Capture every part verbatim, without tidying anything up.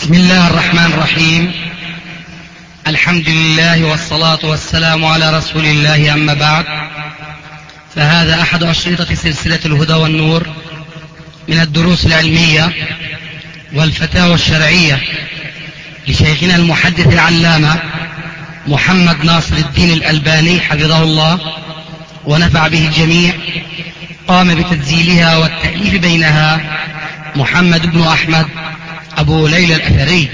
بسم الله الرحمن الرحيم. الحمد لله والصلاة والسلام على رسول الله، أما بعد، فهذا أحد أشرطة سلسلة الهدى والنور من الدروس العلمية والفتاوى الشرعية لشيخنا المحدث العلامة محمد ناصر الدين الألباني حفظه الله ونفع به الجميع. قام بتسجيلها والتأليف بينها محمد بن أحمد أبو ليلى الأثري.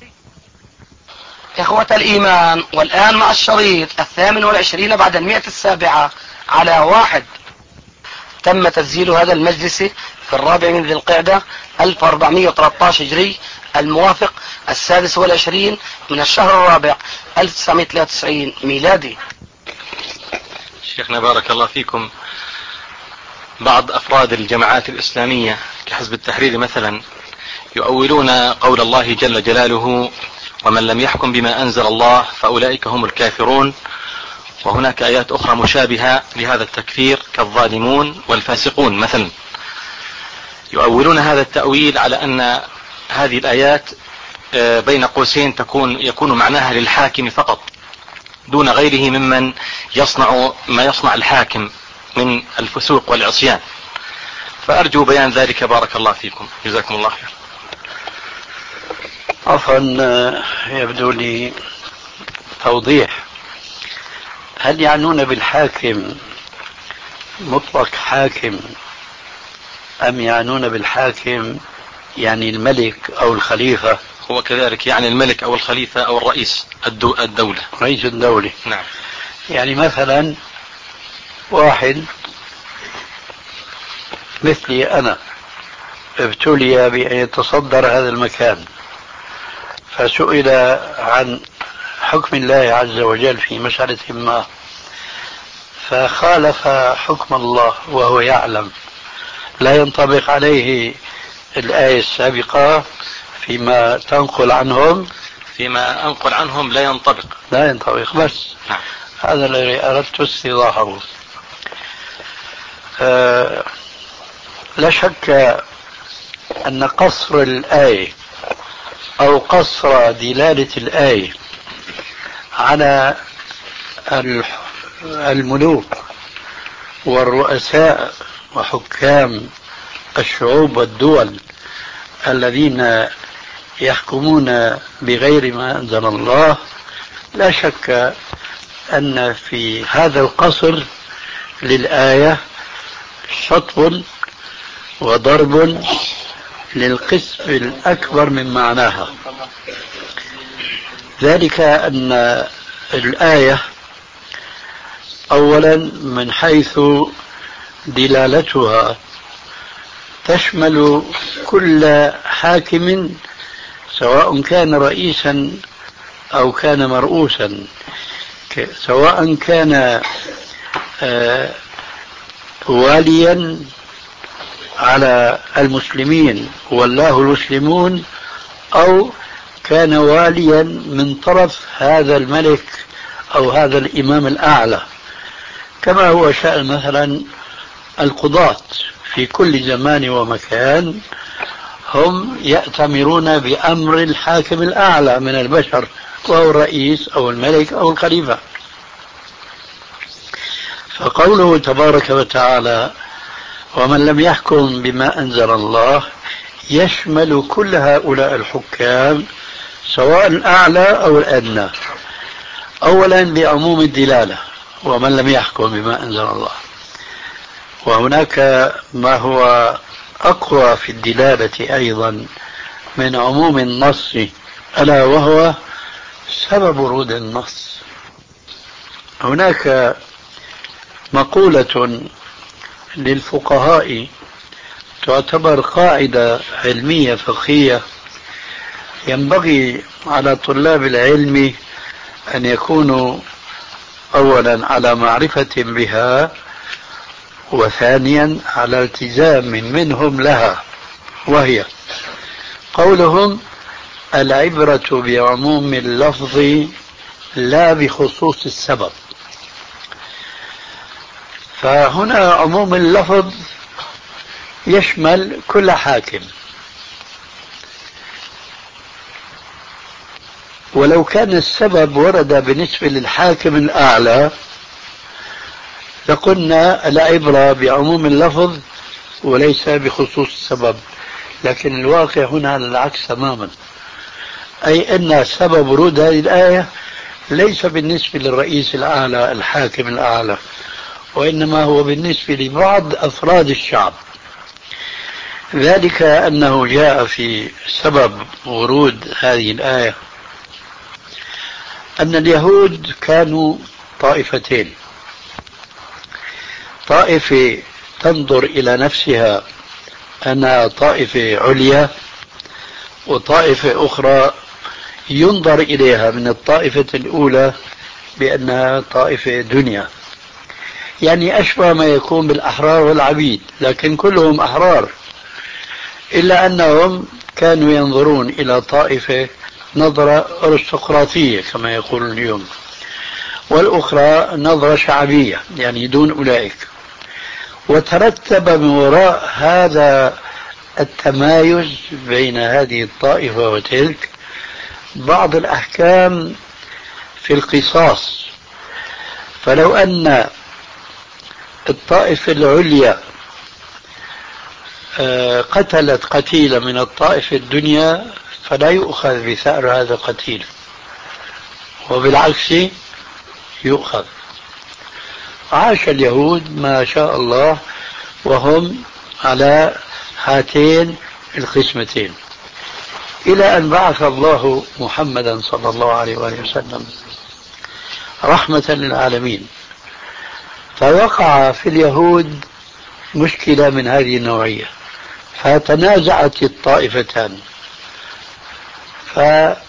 إخوة الإيمان، والآن مع الشريط الثامن والعشرين بعد المئة السابعة على واحد. تم تسجيل هذا المجلس في الرابع من ذي القعدة ألف وأربعمئة وثلاثة عشر هجري، الموافق السادس والعشرين من الشهر الرابع ألف وتسعمئة وثلاثة وتسعين ميلادي. شيخنا بارك الله فيكم، بعض أفراد الجماعات الإسلامية كحزب التحرير مثلا يؤولون قول الله جل جلاله: ومن لم يحكم بما أنزل الله فأولئك هم الكافرون. وهناك آيات أخرى مشابهة لهذا التكفير كالظالمون والفاسقون مثلا. يؤولون هذا التأويل على أن هذه الآيات بين قوسين تكون يكون معناها للحاكم فقط دون غيره ممن يصنع ما يصنع الحاكم من الفسوق والعصيان. فأرجو بيان ذلك بارك الله فيكم، جزاكم الله خير. عفوا، يبدو لي توضيح. هل يعنون بالحاكم مطلق حاكم أم يعنون بالحاكم يعني الملك أو الخليفة؟ هو كذلك يعني الملك أو الخليفة أو الرئيس الدو الدولة رئيس الدولة. نعم. يعني مثلا واحد مثلي أنا ابتلي بأن يتصدر هذا المكان، فسئل عن حكم الله عز وجل في مسألة ما، فخالف حكم الله وهو يعلم، لا ينطبق عليه الآية السابقة فيما تنقل عنهم. فيما أنقل عنهم لا ينطبق لا ينطبق بس. نعم. هذا الذي أردت استيضاحه. أه لا شك أن قصر الآية أو قصر دلالة الآية على الملوك والرؤساء وحكام الشعوب والدول الذين يحكمون بغير ما أنزل الله، لا شك أن في هذا القصر للآية شطب وضرب للقسم الأكبر من معناها. ذلك أن الآية أولا من حيث دلالتها تشمل كل حاكم سواء كان رئيسا أو كان مرؤوسا، سواء كان آه واليا على المسلمين والله المسلمون، أو كان واليا من طرف هذا الملك أو هذا الإمام الأعلى، كما هو شأن مثلا القضاة في كل زمان ومكان، هم يأتمرون بأمر الحاكم الأعلى من البشر وهو الرئيس أو الملك أو الخليفة. فقوله تبارك وتعالى ومن لم يحكم بما أنزل الله يشمل كل هؤلاء الحكام سواء الأعلى أو الأدنى. أولا بعموم الدلالة ومن لم يحكم بما أنزل الله، وهناك ما هو أقوى في الدلالة أيضا من عموم النص، ألا وهو سبب ورود النص. هناك مقولة للفقهاء تعتبر قاعدة علمية فقهية ينبغي على طلاب العلم أن يكونوا أولا على معرفة بها، وثانيا على التزام من منهم لها، وهي قولهم العبرة بعموم اللفظ لا بخصوص السبب. فهنا عموم اللفظ يشمل كل حاكم، ولو كان السبب ورد بالنسبة للحاكم الأعلى لقلنا العبرة بعموم اللفظ وليس بخصوص السبب، لكن الواقع هنا على العكس تماما، أي أن سبب ورود هذه الآية ليس بالنسبة للرئيس الأعلى الحاكم الأعلى، وإنما هو بالنسبة لبعض أفراد الشعب. ذلك أنه جاء في سبب ورود هذه الآية أن اليهود كانوا طائفتين، طائفة تنظر إلى نفسها أنها طائفة عليا، وطائفة أخرى ينظر إليها من الطائفة الأولى بأنها طائفة دنيا، يعني أشبه ما يكون بالأحرار والعبيد، لكن كلهم أحرار، إلا أنهم كانوا ينظرون إلى طائفة نظرة أرستقراطية كما يقولون اليوم، والأخرى نظرة شعبية يعني دون أولئك. وترتب من وراء هذا التمايز بين هذه الطائفة وتلك بعض الأحكام في القصاص. فلو أن الطائفة العليا قتلت قتيلا من الطائفة الدنيا فلا يؤخذ بثأر هذا القتيل، وبالعكس يؤخذ. عاش اليهود ما شاء الله وهم على هاتين القسمتين، إلى أن بعث الله محمدا صلى الله عليه وآله وسلم رحمة للعالمين، فوقع في اليهود مشكلة من هذه النوعية، فتنازعت الطائفتان. فبعد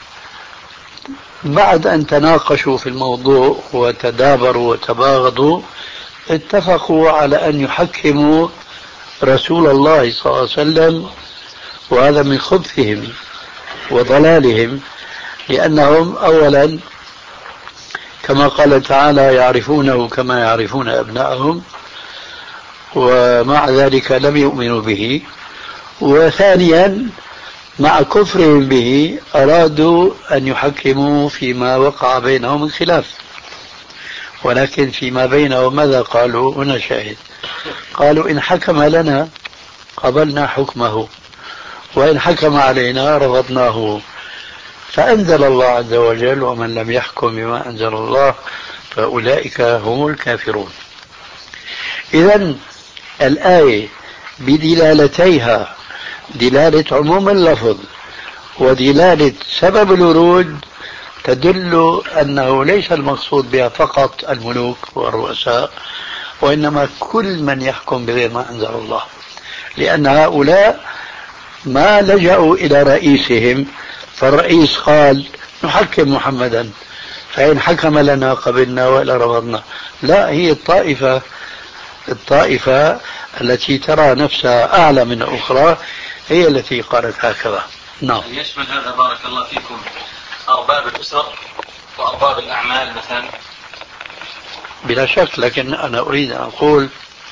أن تناقشوا في الموضوع وتدابروا وتباغضوا اتفقوا على أن يحكموا رسول الله صلى الله عليه وسلم، وهذا من خبثهم وضلالهم، لأنهم أولا كما قال تعالى يعرفونه كما يعرفون أبنائهم، ومع ذلك لم يؤمنوا به. وثانيا مع كفرهم به أرادوا أن يحكموا فيما وقع بينهم من خلاف، ولكن فيما بينهم ماذا قالوا؟ هنا شاهد، قالوا إن حكم لنا قبلنا حكمه وإن حكم علينا رفضناه. فأنزل الله عز وجل ومن لم يحكم بما أنزل الله فأولئك هم الكافرون. إذن الآية بدلالتيها، دلالة عموم اللفظ ودلالة سبب الورود، تدل أنه ليس المقصود بها فقط الملوك والرؤساء، وإنما كل من يحكم بغير ما أنزل الله، لأن هؤلاء ما لجأوا إلى رئيسهم، فالرئيس قال نحكم محمدا فإن حكم لنا قبلنا وإلا رفضنا. لا، هي الطائفة الطائفة التي ترى نفسها أعلى من الأخرى هي التي قالت هكذا. نعم. يشمل هذا بارك الله فيكم أرباب الأسر وأرباب الأعمال مثلا؟ بلا شك، لكن أنا أريد أن أقول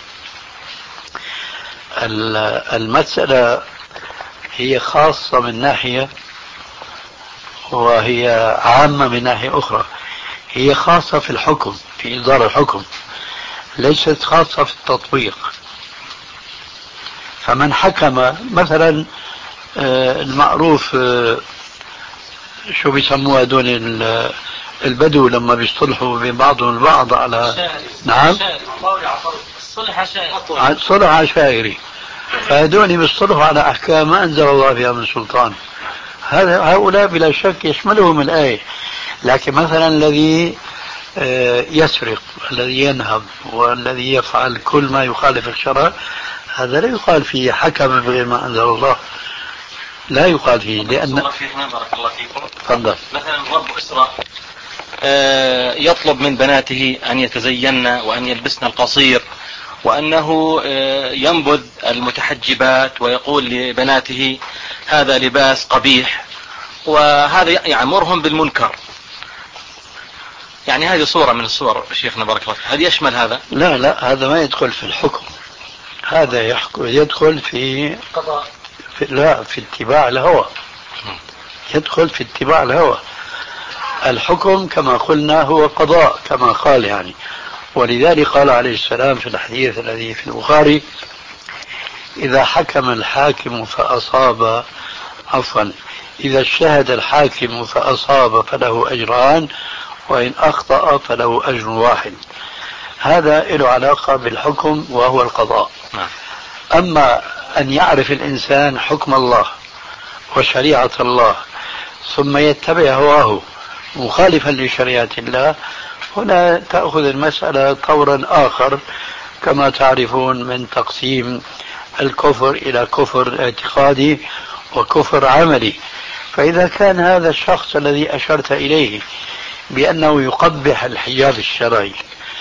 المسألة هي خاصة من ناحية وهي عامة من ناحية أخرى. هي خاصة في الحكم، في إصدار الحكم، ليست خاصة في التطبيق. فمن حكم مثلا المعروف شو بيسموها دون البدو لما بيصطلحوا بين بعضهم البعض على نعم صلح عشائري، فهذول بيصطلحوا على أحكام ما أنزل الله بها من سلطان. هؤلاء بلا شك يشملهم الآية. لكن مثلا الذي يسرق، الذي ينهب، والذي يفعل كل ما يخالف الشرع، هذا لا يقال فيه حكم بغير ما أنزل الله، لا يقال فيه. لأن بارك الله فيكم تفضل. مثلا رب أسرة يطلب من بناته أن يتزين وأن يلبسن القصير، وأنه ينبذ المتحجبات، ويقول لبناته هذا لباس قبيح، وهذا يأمرهم بالمنكر. يعني هذه صورة من الصور شيخنا بارك الله فيك، هذا يشمل هذا؟ لا لا، هذا ما يدخل في الحكم، هذا يحكم يدخل في قضاء، في لا في اتباع الهوى، يدخل في اتباع الهوى. الحكم كما قلنا هو قضاء كما قال يعني. ولذلك قال عليه السلام في الحديث الذي في البخاري: إذا حكم الحاكم فأصاب عفوا إذا اجتهد الحاكم فأصاب فله أجران، وإن أخطأ فله أجر واحد. هذا له علاقة بالحكم وهو القضاء. أما أن يعرف الإنسان حكم الله وشريعة الله ثم يتبع هواه مخالفا لشريعة الله، هنا تأخذ المسألة طورا آخر، كما تعرفون من تقسيم الكفر إلى كفر اعتقادي وكفر عملي. فإذا كان هذا الشخص الذي أشرت إليه بأنه يقبح الحجاب الشرعي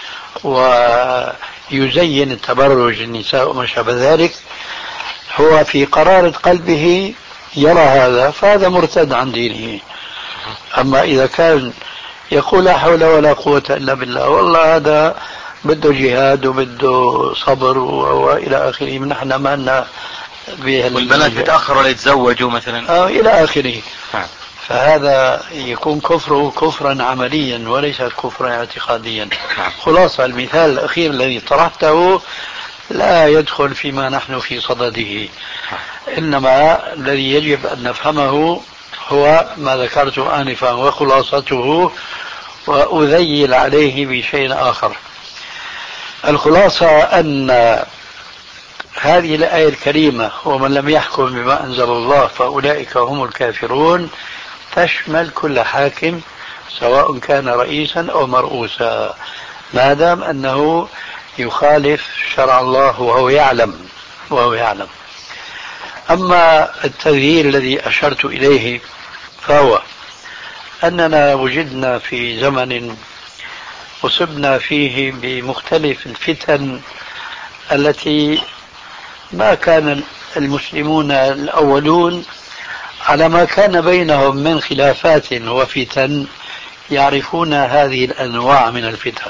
ويزين التبرج النساء وما شابه ذلك، هو في قرارة قلبه يرى هذا، فهذا مرتد عن دينه. أما إذا كان يقول لا حول ولا قوة إلا بالله، والله هذا بده جهاد وبده صبر وإلى آخره، من نحن ما لنا والبنات بتأخروا ليتزوجوا مثلا آه إلى آخره، فهذا يكون كفره كفرا عمليا وليس كفرا اعتقاديا. خلاصة المثال الأخير الذي طرحته لا يدخل فيما نحن في صدده، إنما الذي يجب أن نفهمه هو ما ذكرته آنفا وخلاصته، وأذيل عليه بشيء آخر. الخلاصة أن هذه الآية الكريمة: ومن لم يحكم بما أنزل الله فأولئك هم الكافرون، تشمل كل حاكم سواء كان رئيسا أو مرؤوسا، ما دام أنه يخالف شرع الله وهو يعلم وهو يعلم. أما التغيير الذي أشرت إليه فهو أننا وجدنا في زمن أصبنا فيه بمختلف الفتن التي ما كان المسلمون الأولون على ما كان بينهم من خلافات وفتن يعرفون هذه الأنواع من الفتن.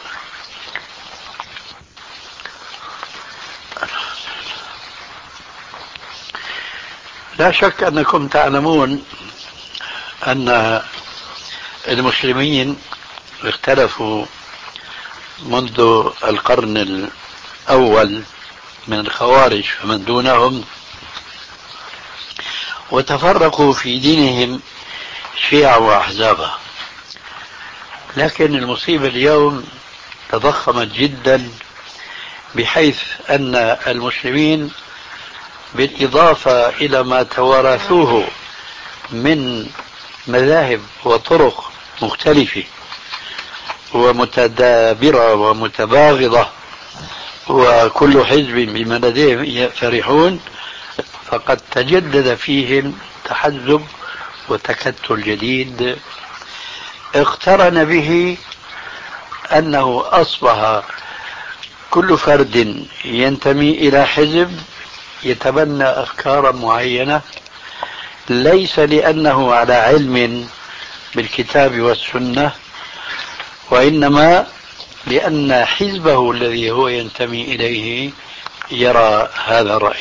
لا شك أنكم تعلمون أن المسلمين اختلفوا منذ القرن الأول من الخوارج فمن دونهم، وتفرقوا في دينهم شيعا وأحزابا. لكن المصيبة اليوم تضخمت جدا، بحيث أن المسلمين بالإضافة إلى ما توارثوه من مذاهب وطرق مختلفة ومتدابرة ومتباغضة وكل حزب بما لديهم فرحون، فقد تجدد فيهم تحزب وتكتل جديد اقترن به أنه أصبح كل فرد ينتمي إلى حزب يتبنى أفكارا معينة، ليس لأنه على علم بالكتاب والسنة، وإنما لأن حزبه الذي هو ينتمي إليه يرى هذا الرأي.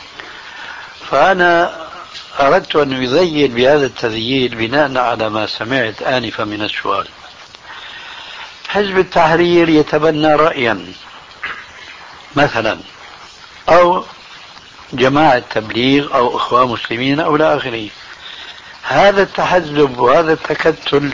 فأنا أردت أن يذيل بهذا التذييل بناء على ما سمعت آنفا من السؤال. حزب التحرير يتبنى رأيا مثلا، أو جماعة تبليغ أو إخوان مسلمين أو لا آخره. هذا التحزب وهذا التكتل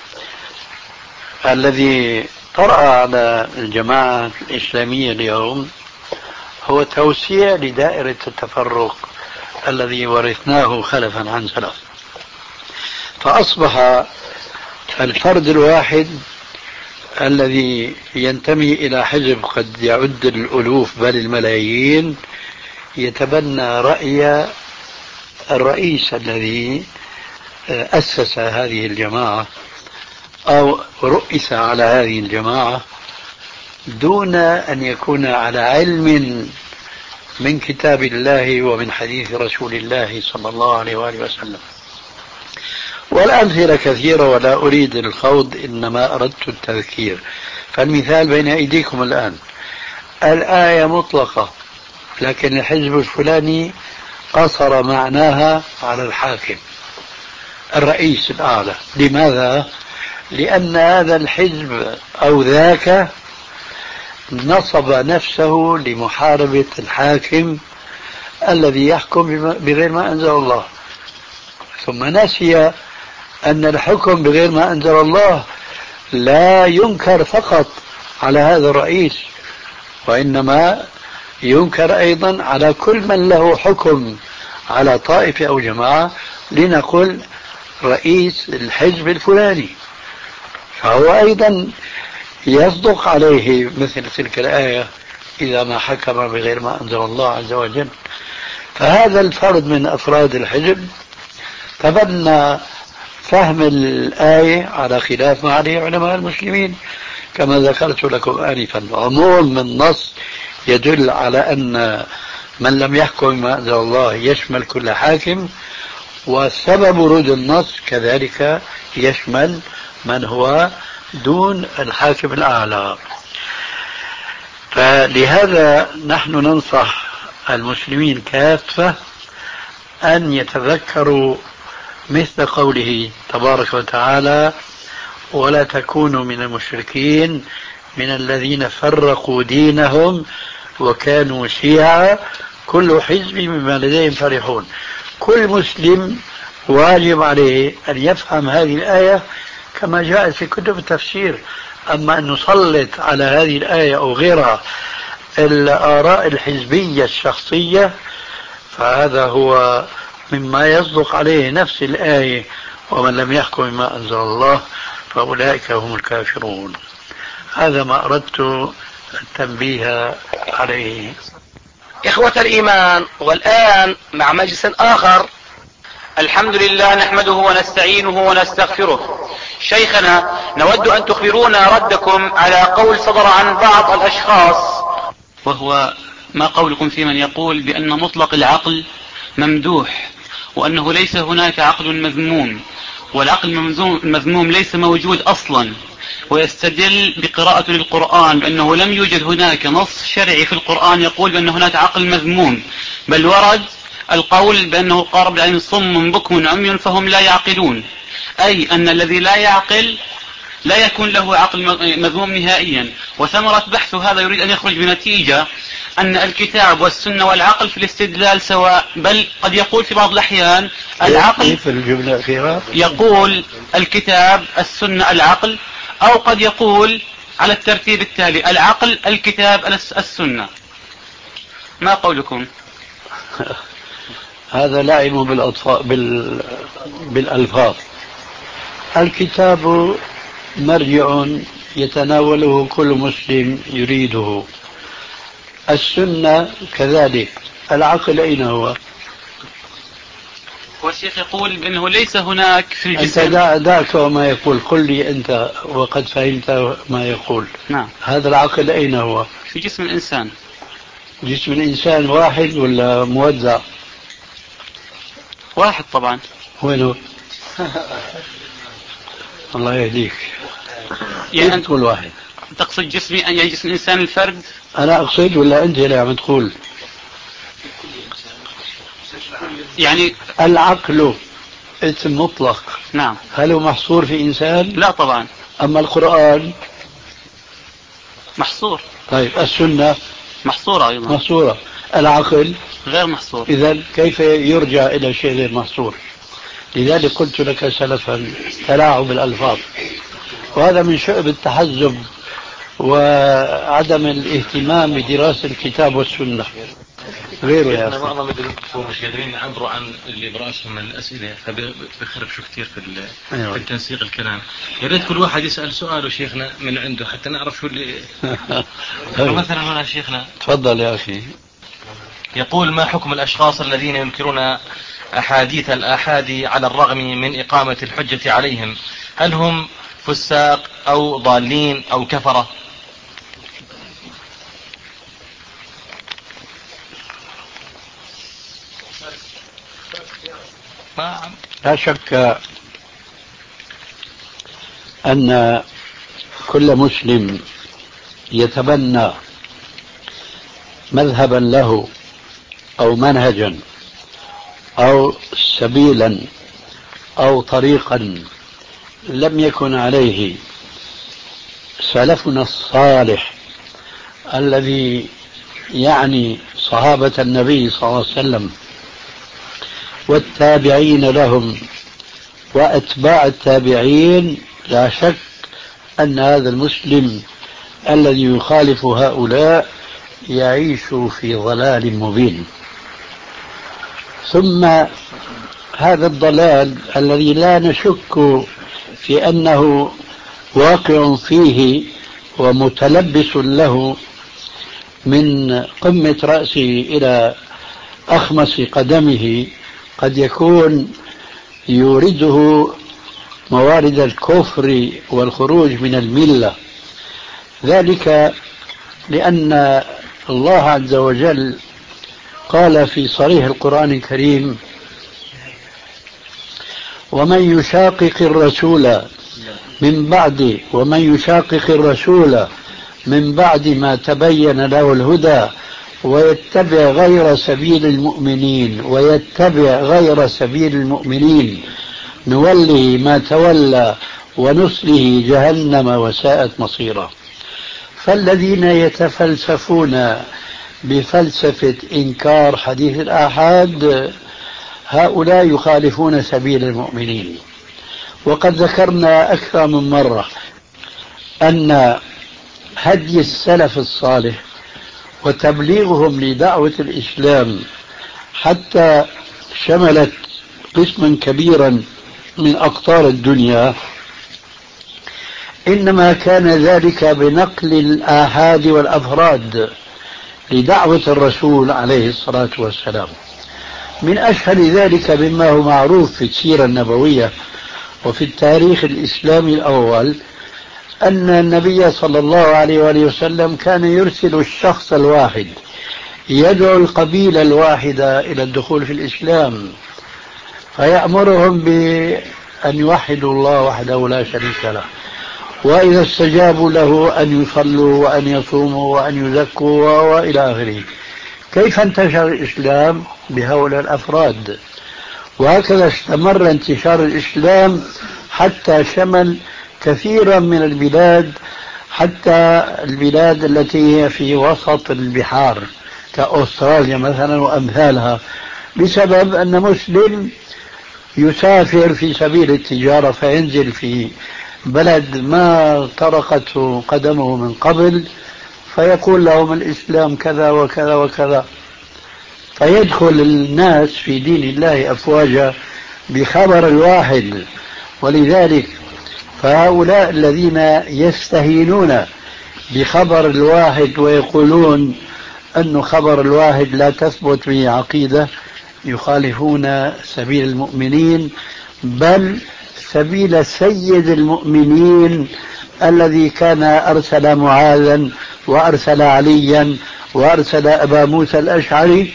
الذي طرأ على الجماعة الإسلامية اليوم هو توسيع لدائرة التفرق الذي ورثناه خلفا عن سلف، فأصبح الفرد الواحد الذي ينتمي إلى حزب قد يعد الألوف بل الملايين يتبنى رأي الرئيس الذي أسس هذه الجماعة أو رؤس على هذه الجماعة، دون أن يكون على علم من كتاب الله ومن حديث رسول الله صلى الله عليه وآله وسلم. والأمثلة كثيرة ولا أريد الخوض، إنما أردت التذكير. فالمثال بين أيديكم الآن: الآية مطلقة، لكن الحزب الفلاني قصر معناها على الحاكم، الرئيس الأعلى. لماذا؟ لأن هذا الحزب أو ذاك نصب نفسه لمحاربة الحاكم الذي يحكم بغير ما أنزل الله، ثم نسي أن الحكم بغير ما أنزل الله لا ينكر فقط على هذا الرئيس، وإنما ينكر أيضا على كل من له حكم على طائفة أو جماعة، لنقل رئيس الحزب الفلاني، فهو أيضا يصدق عليه مثل تلك الآية إذا ما حكم بغير ما أنزل الله عز وجل. فهذا الفرد من أفراد الحزب تبنى فهم الآية على خلاف ما عليه علماء المسلمين كما ذكرت لكم آنفا. عموم النص يدل على أن من لم يحكم ما أنزل الله يشمل كل حاكم، وسبب ورود النص كذلك يشمل من هو دون الحاكم الأعلى. فلهذا نحن ننصح المسلمين كافة أن يتذكروا مثل قوله تبارك وتعالى: ولا تكونوا من المشركين من الذين فرقوا دينهم وكانوا شيعا كل حزب بما لديهم فرحون. كل مسلم واجب عليه أن يفهم هذه الآية كما جاءت في كتب التفسير. أما أن نسلط على هذه الآية أو غيرها الآراء الحزبية الشخصية فهذا هو مما يصدق عليه نفس الآية: ومن لم يحكم بما أنزل الله فأولئك هم الكافرون. هذا ما أردت التنبيه عليه. إخوة الإيمان، والآن مع مجلس آخر. الحمد لله نحمده ونستعينه ونستغفره. شيخنا، نود أن تخبرونا ردكم على قول صدر عن بعض الأشخاص، وهو ما قولكم في من يقول بأن مطلق العقل ممدوح وأنه ليس هناك عقل مذموم، والعقل المذموم ليس موجود أصلا، ويستدل بقراءة للقرآن بأنه لم يوجد هناك نص شرعي في القرآن يقول بأن هناك عقل مذموم، بل ورد القول بأنه قارب العين صم بكم عمي فهم لا يعقلون، أي أن الذي لا يعقل لا يكون له عقل مذموم نهائيا. وثمرة بحث هذا يريد أن يخرج بنتيجة أن الكتاب والسنة والعقل في الاستدلال سواء، بل قد يقول في بعض الأحيان العقل في الجملة الأخيرة يقول الكتاب السنة العقل، أو قد يقول على الترتيب التالي: العقل الكتاب السنة. ما قولكم؟ هذا لعب بالأطفال بال... بالألفاظ. الكتاب مرجع يتناوله كل مسلم يريده، السنة كذلك، العقل أين هو؟ والشيخ يقول بأنه ليس هناك في الجسم. أنت دع دعك وما يقول، قل لي أنت وقد فهمت ما يقول. نعم. هذا العقل أين هو؟ في جسم الإنسان. جسم الإنسان واحد ولا موزع؟ واحد طبعا. وينه؟ الله يهديك. يعني أنت تقول واحد؟ تقصد جسمي يعني جسم الإنسان الفرد؟ أنا أقصد ولا أنت اللي عم تقول؟ يعني العقل اسم مطلق. نعم. هل هو محصور في إنسان؟ لا طبعا. أما القرآن محصور. طيب السنة محصورة أيضا. محصورة. العقل غير محصور. إذن كيف يرجع إلى شيء غير محصور؟ لذلك قلت لك سلفا تلاعب الألفاظ، وهذا من شؤم التحزب وعدم الاهتمام بدراسة الكتاب والسنة. غيره يا أخي معظم الدكتور مش قادرين يعبروا عن اللي براسهم من الأسئلة، فبيخربشوا كثير في, أيوة. في التنسيق الكلام. يا ريت كل واحد يسأل سؤاله شيخنا من عنده حتى نعرف شو اللي مثلا هنا شيخنا. تفضل يا أخي. يقول: ما حكم الأشخاص الذين ينكرون أحاديث الآحاد على الرغم من إقامة الحجة عليهم؟ هل هم فساق أو ضالين أو كفرة؟ لا شك أن كل مسلم يتبنى مذهبا له أو منهجا أو سبيلا أو طريقا لم يكن عليه سلفنا الصالح الذي يعني صحابة النبي صلى الله عليه وسلم والتابعين لهم وأتباع التابعين، لا شك أن هذا المسلم الذي يخالف هؤلاء يعيش في ضلال مبين. ثم هذا الضلال الذي لا نشك في أنه واقع فيه ومتلبس له من قمة رأسه إلى أخمص قدمه، قد يكون يورده موارد الكفر والخروج من الملة، ذلك لأن الله عز وجل قال في صريح القرآن الكريم: ومن يشاقق الرسول من بعد ومن يشاقق الرسول من بعد ما تبين له الهدى ويتبع غير سبيل المؤمنين ويتبع غير سبيل المؤمنين نوله ما تولى ونصله جهنم وساءت مصيرا. فالذين يتفلسفون بفلسفة إنكار حديث الآحاد هؤلاء يخالفون سبيل المؤمنين. وقد ذكرنا أكثر من مرة أن هدي السلف الصالح وتبليغهم لدعوة الإسلام حتى شملت قسما كبيرا من أقطار الدنيا إنما كان ذلك بنقل الآحاد والأفراد لدعوة الرسول عليه الصلاة والسلام. من أشهر ذلك مما هو معروف في السيرة النبوية وفي التاريخ الإسلامي الأول أن النبي صلى الله عليه وآله وسلم كان يرسل الشخص الواحد يدعو القبيلة الواحدة إلى الدخول في الإسلام، فيأمرهم بأن يوحدوا الله وحده لا شريك له، وإذا استجابوا له أن يصلوا وأن يصوموا وأن يزكوا وإلى آخره. كيف انتشر الإسلام؟ بهؤلاء الأفراد. وهكذا استمر انتشار الإسلام حتى شمل كثيرا من البلاد، حتى البلاد التي هي في وسط البحار كأستراليا مثلا وأمثالها، بسبب أن مسلم يسافر في سبيل التجارة فينزل في بلد ما طرقته قدمه من قبل فيقول لهم الإسلام كذا وكذا وكذا، فيدخل الناس في دين الله أفواجا بخبر الواحد. ولذلك فهؤلاء الذين يستهينون بخبر الواحد ويقولون أن خبر الواحد لا تثبت به عقيدة يخالفون سبيل المؤمنين، بل سبيل سيد المؤمنين الذي كان أرسل معاذا وأرسل عليا وأرسل أبا موسى الأشعري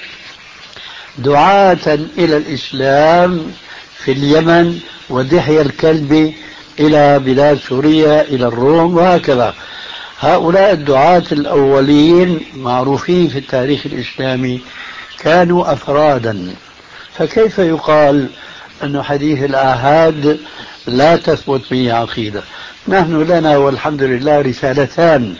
دعاة إلى الإسلام في اليمن ودحية الكلب إلى بلاد سوريا إلى الروم وهكذا. هؤلاء الدعاة الأولين معروفين في التاريخ الإسلامي كانوا أفرادا، فكيف يقال أن حديث الآحاد لا تثبت به عقيدة؟ نحن لنا والحمد لله رسالتان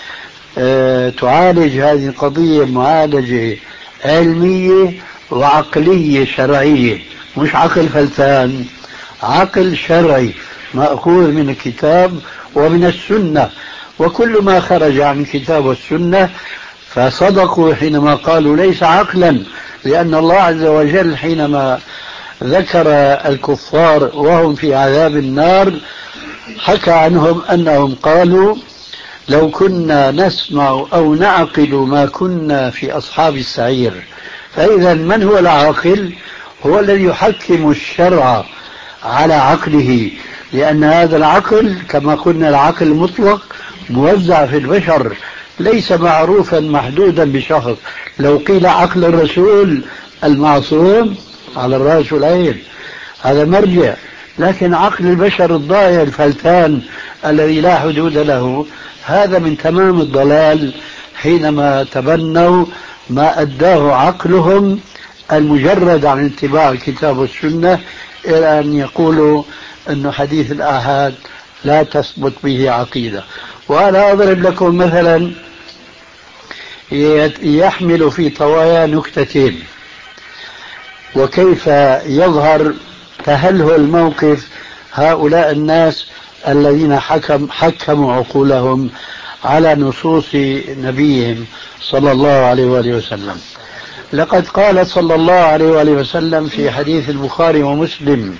أه تعالج هذه القضية معالجة علمية وعقلية شرعية، مش عقل فلتان، عقل شرعي مأخوذ من الكتاب ومن السنة، وكل ما خرج عن الكتاب والسنة فصدقوا حينما قالوا ليس عقلا، لأن الله عز وجل حينما ذكر الكفار وهم في عذاب النار حكى عنهم أنهم قالوا لو كنا نسمع أو نعقل ما كنا في أصحاب السعير. فإذا من هو العاقل؟ هو الذي يحكم الشرع على عقله، لأن هذا العقل كما قلنا العقل المطلق موزع في البشر ليس معروفا محدودا بشخص. لو قيل عقل الرسول المعصوم على الرأس والعين هذا مرجع، لكن عقل البشر الضائع الفلتان الذي لا حدود له هذا من تمام الضلال حينما تبنوا ما أداه عقلهم المجرد عن اتباع الكتاب والسنة إلى أن يقولوا أن حديث الآحاد لا تثبت به عقيدة. وأنا أضرب لكم مثلا يحمل في طوايا نكتتين، وكيف يظهر تهلهل موقف هؤلاء الناس الذين حكم حكموا عقولهم على نصوص نبيهم صلى الله عليه وآله وسلم. لقد قال صلى الله عليه وآله وسلم في حديث البخاري ومسلم: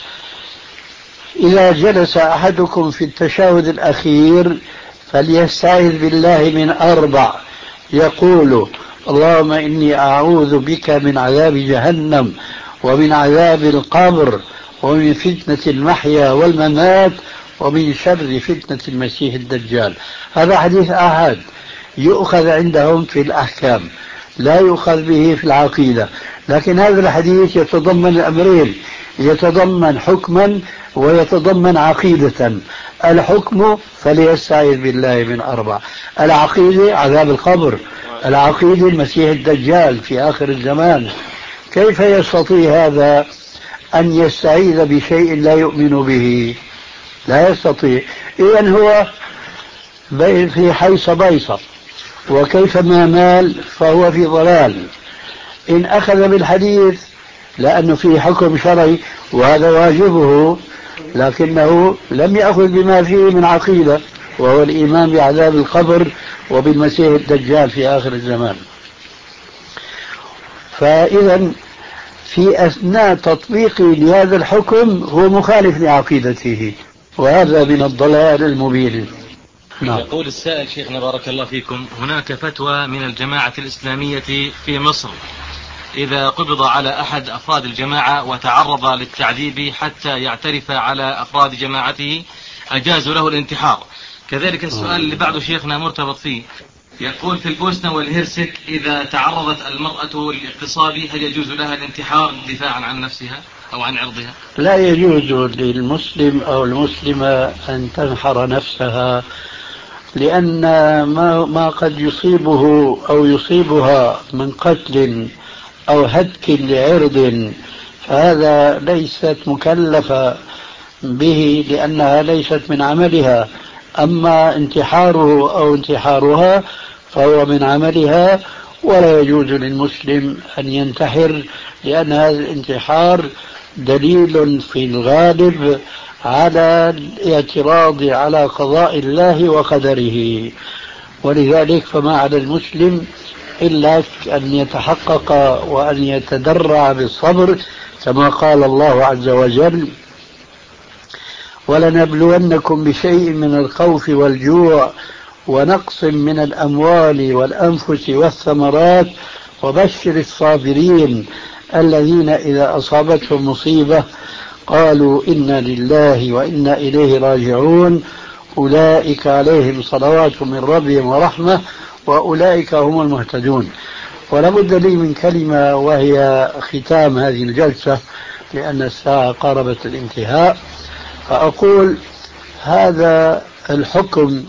إذا جلس أحدكم في التشهد الأخير فليستعذ بالله من أربع، يقول: اللهم إني أعوذ بك من عذاب جهنم ومن عذاب القبر ومن فتنة المحيا والممات ومن شر فتنة المسيح الدجال. هذا حديث آحاد يؤخذ عندهم في الأحكام، لا يؤخذ به في العقيدة، لكن هذا الحديث يتضمن الأمرين، يتضمن حكما ويتضمن عقيدة. الحكم فليستعذ بالله من أربع، العقيدة عذاب القبر، العقيدة المسيح الدجال في آخر الزمان. كيف يستطيع هذا أن يستعيذ بشيء لا يؤمن به؟ لا يستطيع. إذن هو في حيص بيصة، وكيفما مال فهو في ضلال. إن أخذ بالحديث لأنه فيه حكم شرعي وهذا واجبه، لكنه لم يأخذ بما فيه من عقيدة، وهو الإيمان بعذاب القبر وبالمسيح الدجال في آخر الزمان. فإذا في أثناء تطبيقه لهذا الحكم هو مخالف لعقيدته، وهذا من الضلال المبين. نعم. يقول السائل: شيخنا بارك الله فيكم، هناك فتوى من الجماعة الإسلامية في مصر: إذا قبض على أحد أفراد الجماعة وتعرض للتعذيب حتى يعترف على أفراد جماعته أجازوا له الانتحار. كذلك السؤال اللي بعده شيخنا مرتبط فيه، يقول: في البوسنة والهرسك إذا تعرضت المرأة للاغتصاب هل يجوز لها الانتحار دفاعا عن نفسها أو عن عرضها؟ لا يجوز للمسلم أو المسلمة أن تنحر نفسها، لأن ما, ما قد يصيبه أو يصيبها من قتل أو هتك لعرض فهذا ليست مكلفة به لأنها ليست من عملها. أما انتحاره أو انتحارها فهو من عملها، ولا يجوز للمسلم أن ينتحر، لأن هذا الانتحار دليل في الغالب على الاعتراض على قضاء الله وقدره. ولذلك فما على المسلم إلا أن يتحقق وأن يتدرع بالصبر، كما قال الله عز وجل: ولنبلونكم بشيء من الخوف والجوع ونقص من الأموال والأنفس والثمرات وبشر الصابرين الذين إذا أصابتهم مصيبة قالوا إنا لله وإنا إليه راجعون أولئك عليهم صلوات من ربهم ورحمة وأولئك هم المهتدون. ولابد لي من كلمة وهي ختام هذه الجلسة لأن الساعة قاربت الانتهاء، فأقول: هذا الحكم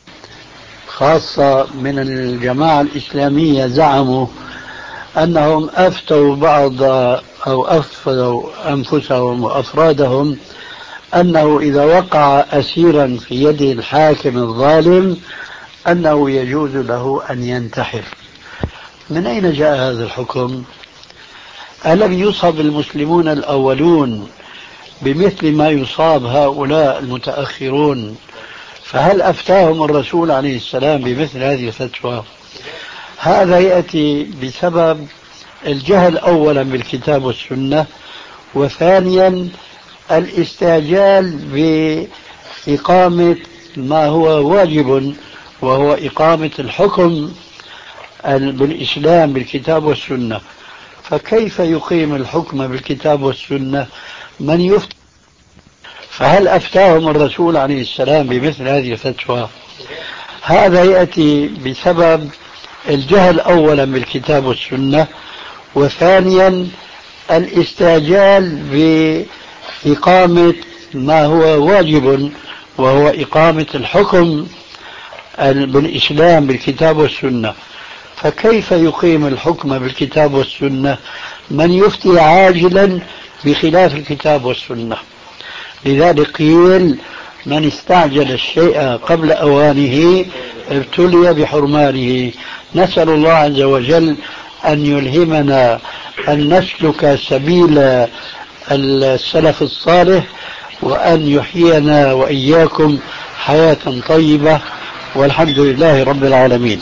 خاصة من الجماعة الإسلامية زعموا أنهم أفتوا بعض أو أفتوا أنفسهم وأفرادهم أنه إذا وقع أسيرا في يد الحاكم الظالم أنه يجوز له أن ينتحر. من أين جاء هذا الحكم؟ ألم يصب المسلمون الأولون بمثل ما يصاب هؤلاء المتأخرون؟ فهل أفتاهم الرسول عليه السلام بمثل هذه الفتوى؟ هذا يأتي بسبب الجهل أولا بالكتاب والسنة، وثانيا الاستعجال بإقامة ما هو واجب، وهو إقامة الحكم بالإسلام بالكتاب والسنة. فكيف يقيم الحكم بالكتاب والسنة من يفتي؟ فهل أفتاهم الرسول عليه السلام بمثل هذه الفتوى؟ هذا يأتي بسبب الجهل أولا بالكتاب والسنة، وثانيا الاستعجال بإقامة ما هو واجب، وهو إقامة الحكم بالإسلام بالكتاب والسنة. فكيف يقيم الحكم بالكتاب والسنة من يفتي عاجلا بخلاف الكتاب والسنة. لذلك قيل من استعجل الشيء قبل أوانه ابتلي بحرمانه. نسأل الله عز وجل أن يلهمنا أن نسلك سبيل السلف الصالح، وأن يحيينا وإياكم حياة طيبة، والحمد لله رب العالمين.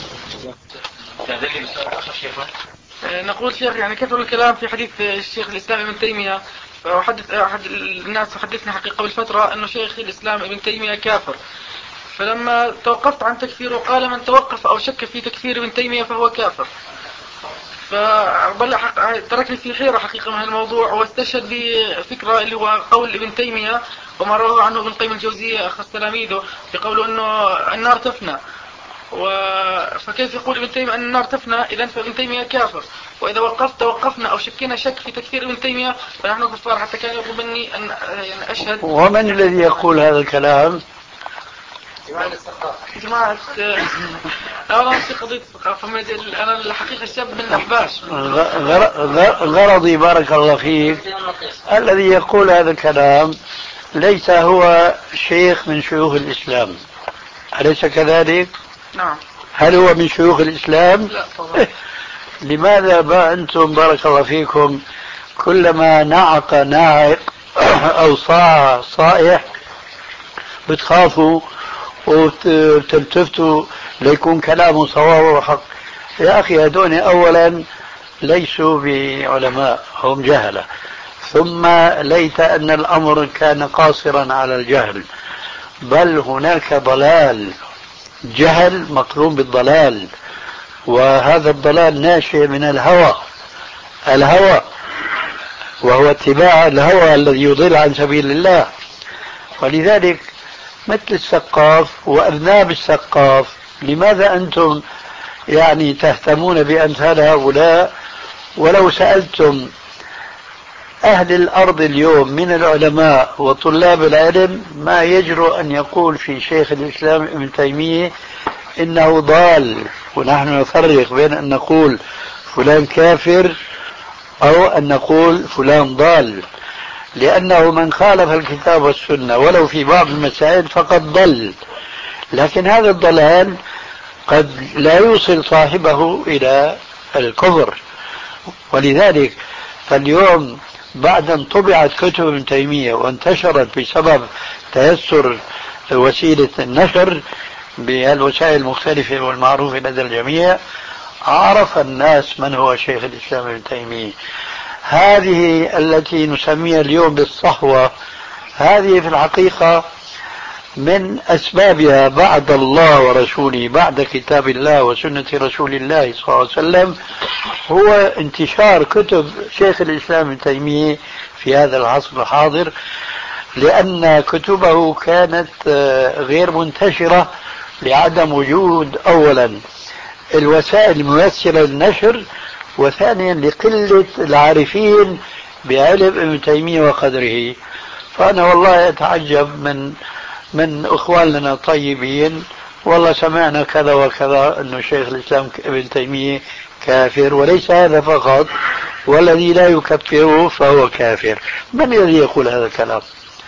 نقول شيخ، يعني كثر الكلام في حديث الشيخ الإسلام ابن تيمية، وحدث أحد الناس حدثنا حقيقة قبل فترة أنه شيخ الإسلام ابن تيمية كافر، فلما توقفت عن تكفيره قال من توقف أو شك في تكفير ابن تيمية فهو كافر. فتركني في حيرة حقيقة من الموضوع، واستشهد بفكرة اللي هو قول ابن تيمية وما رواه عنه ابن قيم الجوزية أخذ تلاميذه بقوله أنه النار تفنى، و... فكيف يقول ابن تيمية أن النار تفنى؟ إذن فابن تيمية كافر، وإذا وقفت توقفنا أو شكينا شك في تكفير ابن تيمية فنحن كفار، حتى كان يطلب مني أن يعني أشهد. ومن الذي يقول هذا الكلام؟ جماعة أولا في قضية الثقافة، أنا الحقيقة الشاب من الأحباش. غرضي بارك الله فيك، الذي يقول هذا الكلام ليس هو شيخ من شيوخ الإسلام، أليس كذلك؟ نعم. هل هو من شيوخ الإسلام؟ لا طبعا. لماذا بقى أنتم بارك الله فيكم كلما نعق ناعق أو صاع صائح بتخافوا وتلتفتوا ليكون كلامه صواب وحق؟ يا أخي هدون أولا ليسوا بعلماء، هم جهلة، ثم ليت أن الأمر كان قاصرا على الجهل، بل هناك ضلال، جهل مقرون بالضلال، وهذا الضلال ناشئ من الهوى الهوى وهو اتباع الهوى الذي يضل عن سبيل الله. ولذلك مثل السقاف وأذناب السقاف، لماذا أنتم يعني تهتمون بأمثال هؤلاء؟ ولو سألتم أهل الأرض اليوم من العلماء وطلاب العلم ما يجرؤ أن يقول في شيخ الإسلام ابن تيمية إنه ضال. ونحن نفرق بين أن نقول فلان كافر أو أن نقول فلان ضال، لأنه من خالف الكتاب والسنة ولو في بعض المسائل فقد ضل، لكن هذا الضلال قد لا يوصل صاحبه إلى الكفر. ولذلك فاليوم بعد أن طبعت كتب ابن تيمية وانتشرت بسبب تيسر وسيلة النشر بالوسائل المختلفة والمعروفة لدى الجميع، عرف الناس من هو شيخ الإسلام ابن تيمية. هذه التي نسميها اليوم بالصحوة، هذه في الحقيقة من أسبابها بعد الله ورسوله، بعد كتاب الله وسنة رسول الله صلى الله عليه وسلم، هو انتشار كتب شيخ الإسلام ابن تيمية في هذا العصر الحاضر، لأن كتبه كانت غير منتشرة لعدم وجود أولا الوسائل الميسرة للنشر، وثانيا لقلة العارفين بعلم ابن تيمية وقدره. فأنا والله أتعجب من من أخواننا الطيبين، والله سمعنا كذا وكذا أنه شيخ الإسلام ابن تيمية كافر، وليس هذا فقط، والذي لا يكفره فهو كافر. من الذي يقول هذا الكلام؟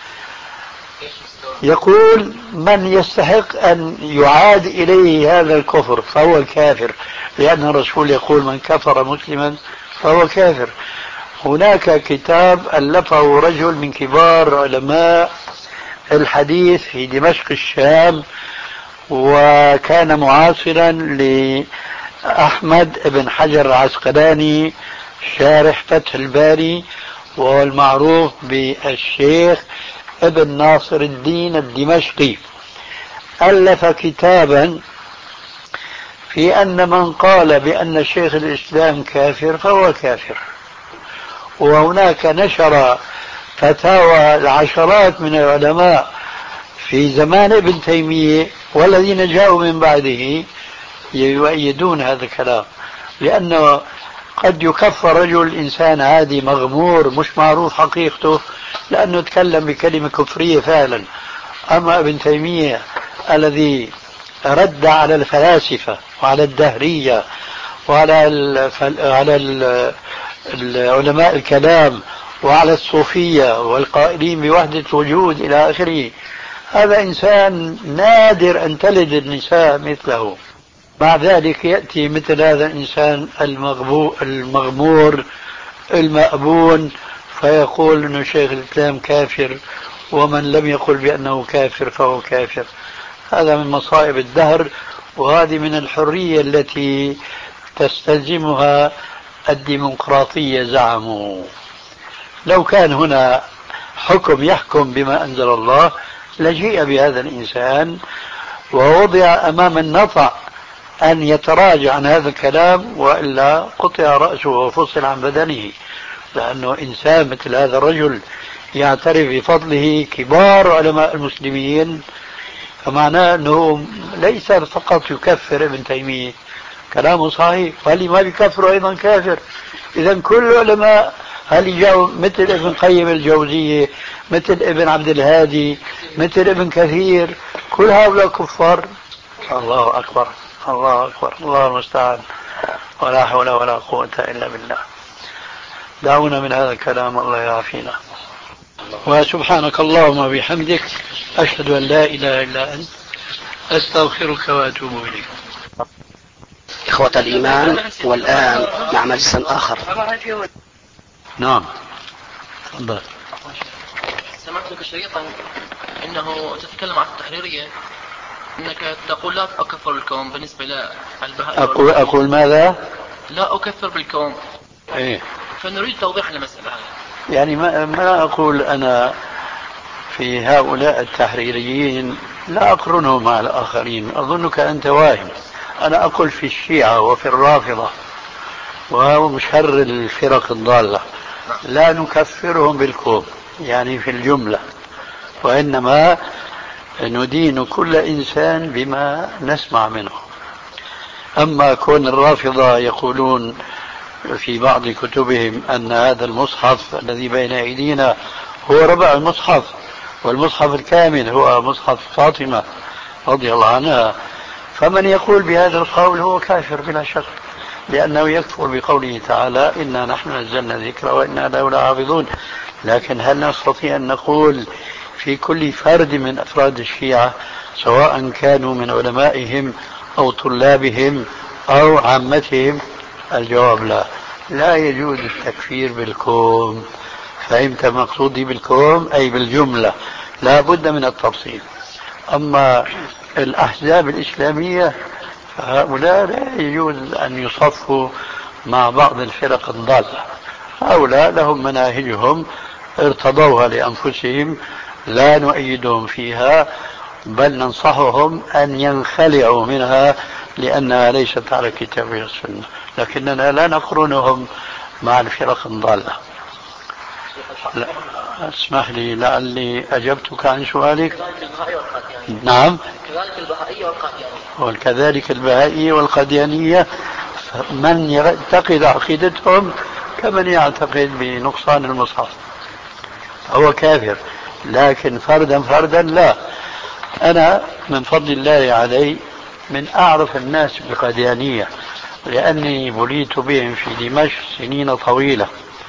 يقول من يستحق أن يعاد إليه هذا الكفر فهو الكافر، لأن الرسول يقول من كفر مسلما فهو كافر. هناك كتاب ألفه رجل من كبار علماء الحديث في دمشق الشام، وكان معاصرا لأحمد بن حجر العسقلاني شارح فتح الباري، والمعروف بالشيخ ابن ناصر الدين الدمشقي. ألف كتابا في أن من قال بأن شيخ الإسلام كافر فهو كافر، وهناك نشر فتاوى العشرات من العلماء في زمان ابن تيمية والذين جاءوا من بعده يؤيدون هذا الكلام، لأنه قد يكفر رجل إنسان عادي مغمور مش معروف حقيقته لأنه تكلم بكلمة كفرية فعلا. أما ابن تيمية الذي رد على الفلاسفة وعلى الدهرية وعلى الفل... على ال... العلماء الكلام وعلى الصوفية والقائلين بوحدة وجود إلى آخره، هذا إنسان نادر أن تلد النساء مثله. مع ذلك يأتي مثل هذا الإنسان المغمور المأبون فيقول أن شيخ الإسلام كافر، ومن لم يقل بأنه كافر فهو كافر. هذا من مصائب الدهر، وهذه من الحرية التي تستلزمها الديمقراطية زعموا. لو كان هنا حكم يحكم بما أنزل الله لجيء بهذا الإنسان ووضع أمام النطع أن يتراجع عن هذا الكلام، وإلا قطع رأسه وفصل عن بدنه، لأنه إنسان مثل هذا الرجل يعترف بفضله كبار علماء المسلمين، فمعناه أنه ليس فقط يكفر ابن تيمية، كلامه صحيح، فاللي ما بيكفر أيضا كافر. إذا كل علماء هل جاءوا مثل ابن قيم الجوزية، مثل ابن عبد الهادي، مثل ابن كثير، كل هؤلاء كفار. الله أكبر الله أكبر الله المستعان، ولا حول ولا قوة إلا بالله. دعونا من هذا الكلام، الله يعافينا. وسبحانك اللهم وبحمدك، أشهد أن لا إله إلا أنت، أستغفرك وأتوب إليك. إخوة الإيمان، والآن مع مجلس آخر. نعم تفضل. سمعت لك شريطا انه تتكلم عن التحريرية، انك تقول لا اكفر بالكون بالنسبة للبهائي. اقول اقول ماذا؟ لا اكفر بالكون. ايه، فنريد توضيح المسألة هذه. يعني ما, ما اقول انا في هؤلاء التحريريين، لا اقرنهم مع الاخرين، اظنك انت واهم. انا اقول في الشيعة وفي الرافضة ومشهر الفرق الضالة لا نكفرهم بالكون يعني في الجملة، وإنما ندين كل إنسان بما نسمع منه. أما كون الرافضة يقولون في بعض كتبهم أن هذا المصحف الذي بين أيدينا هو ربع المصحف، والمصحف الكامل هو مصحف فاطمة رضي الله عنها، فمن يقول بهذا القول هو كافر بلا شك، لأنه يكفر بقوله تعالى إنا نحن نزلنا الذكر وإنا له لحافظون. لكن هل نستطيع أن نقول في كل فرد من أفراد الشيعة سواء كانوا من علمائهم أو طلابهم أو عامتهم؟ الجواب لا، لا يجوز التكفير بالكون. فهمت مقصودي بالكون؟ أي بالجملة، لا بد من التفصيل. أما الأحزاب الإسلامية فهؤلاء لا يجوز أن يصفوا مع بعض الفرق الضالة، هؤلاء لهم مناهجهم ارتضوها لأنفسهم، لا نؤيدهم فيها، بل ننصحهم أن ينخلعوا منها لأنها ليست على الكتاب والسنة، لكننا لا نقرنهم مع الفرق الضالة. لا. اسمح لي لعلي أجبتك عن سؤالك. نعم، كذلك البهائية والقاديانية. وكذلك البهائية والقاديانية من يعتقد عقيدتهم كمن يعتقد بنقصان المصحف هو كافر، لكن فردا فردا لا. أنا من فضل الله علي من أعرف الناس بالقاديانية، لأني بليت بهم في دمشق سنين طويلة،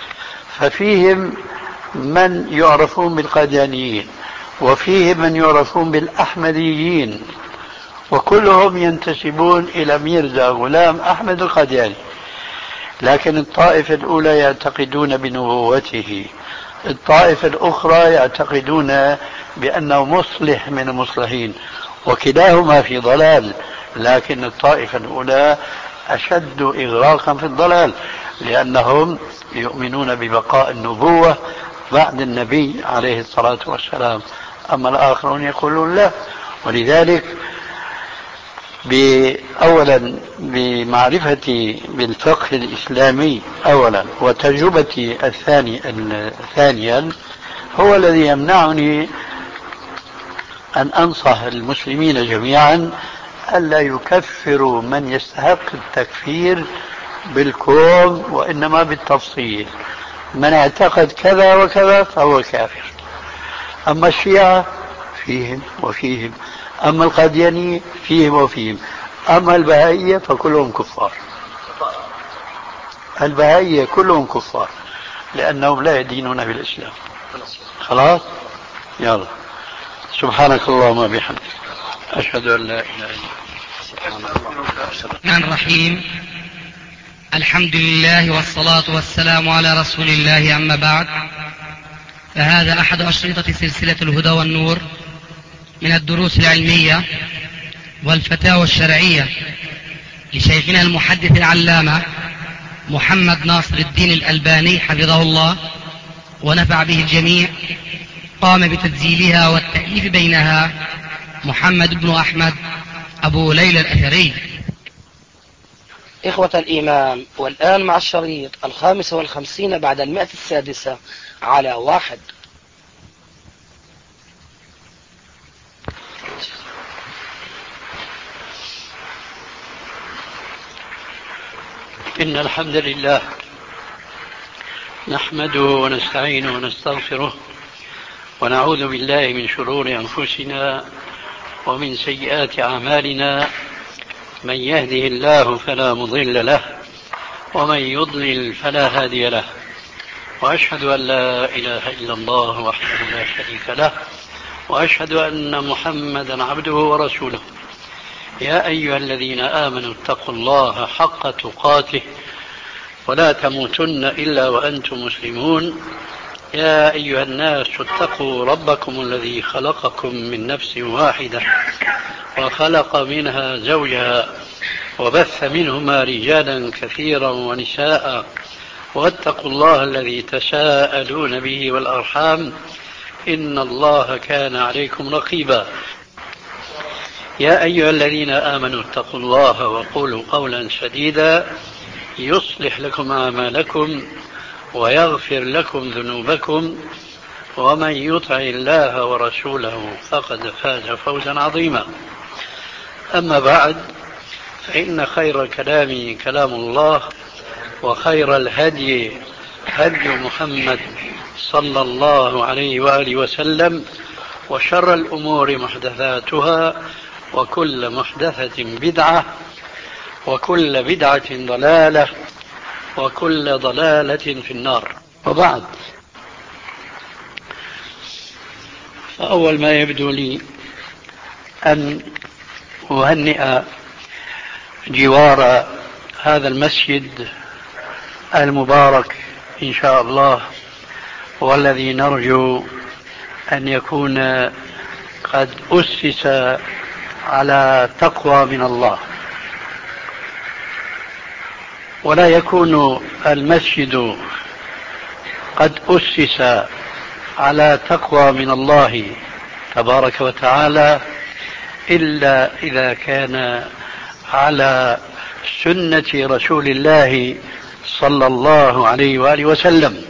ففيهم من يعرفون بالقاديانيين وفيهم من يعرفون بالأحمديين، وكلهم ينتسبون إلى ميرزا غلام أحمد القادياني. لكن الطائفة الأولى يعتقدون بنبوته، الطائفة الأخرى يعتقدون بأنه مصلح من المصلحين، وكلاهما في ضلال. لكن الطائفة الأولى أشد إغراقا في الضلال، لأنهم يؤمنون ببقاء النبوة بعد النبي عليه الصلاة والسلام، أما الآخرون يقولون لا. ولذلك أولا بمعرفتي بالفقه الإسلامي أولا وتجربتي الثاني ثانيا هو الذي يمنعني أن أنصح المسلمين جميعا ألا يكفروا من يستحق التكفير بالكون، وإنما بالتفصيل. من اعتقد كذا وكذا فهو كافر. أما الشيعة فيهم وفيهم، أما القاديانية فيهم وفيهم، أما البهائية فكلهم كفار. البهائية كلهم كفار، لأنهم لا يدينون بالإسلام. خلاص يلا. سبحانك اللهم وبحمدك أشهد أن لا إله إلا أنت. الرحمن الرحيم. الحمد لله والصلاة والسلام على رسول الله، أما بعد، فهذا أحد أشرطة سلسلة الهدى والنور من الدروس العلمية والفتاوى الشرعية لشيخنا المحدث العلامة محمد ناصر الدين الألباني حفظه الله ونفع به الجميع. قام بتسجيلها والتأليف بينها محمد بن أحمد أبو ليلى الأثري. إخوة الإيمان، والآن مع الشريط الخامس والخمسين بعد المئة السادسة على واحد. إن الحمد لله نحمده ونستعينه ونستغفره ونعوذ بالله من شرور أنفسنا ومن سيئات أعمالنا. من يهده الله فلا مضل له ومن يضلل فلا هادي له، وأشهد أن لا إله إلا الله وحده لا شريك له، وأشهد أن محمدا عبده ورسوله. يا أيها الذين آمنوا اتقوا الله حق تقاته ولا تموتن إلا وأنتم مسلمون. يا أيها الناس اتقوا ربكم الذي خلقكم من نفس واحدة وخلق منها زوجها وبث منهما رجالا كثيرا ونساء، واتقوا الله الذي تساءلون به والأرحام إن الله كان عليكم رقيبا. يا أيها الذين آمنوا اتقوا الله وقولوا قولا سديدا يصلح لكم أعمالكم ويغفر لكم ذنوبكم، ومن يطع الله ورسوله فقد فاز فوزا عظيما. أما بعد، فإن خير الكلام كلام الله، وخير الهدي هدي محمد صلى الله عليه وآله وسلم، وشر الأمور محدثاتها، وكل محدثة بدعة، وكل بدعة ضلالة، وكل ضلالة في النار. وبعد، فأول ما يبدو لي أن أهنئ جوار هذا المسجد المبارك إن شاء الله، والذي نرجو أن يكون قد أسس على تقوى من الله، ولا يكون المسجد قد أسس على تقوى من الله تبارك وتعالى إلا إذا كان على سنة رسول الله صلى الله عليه وآله وسلم.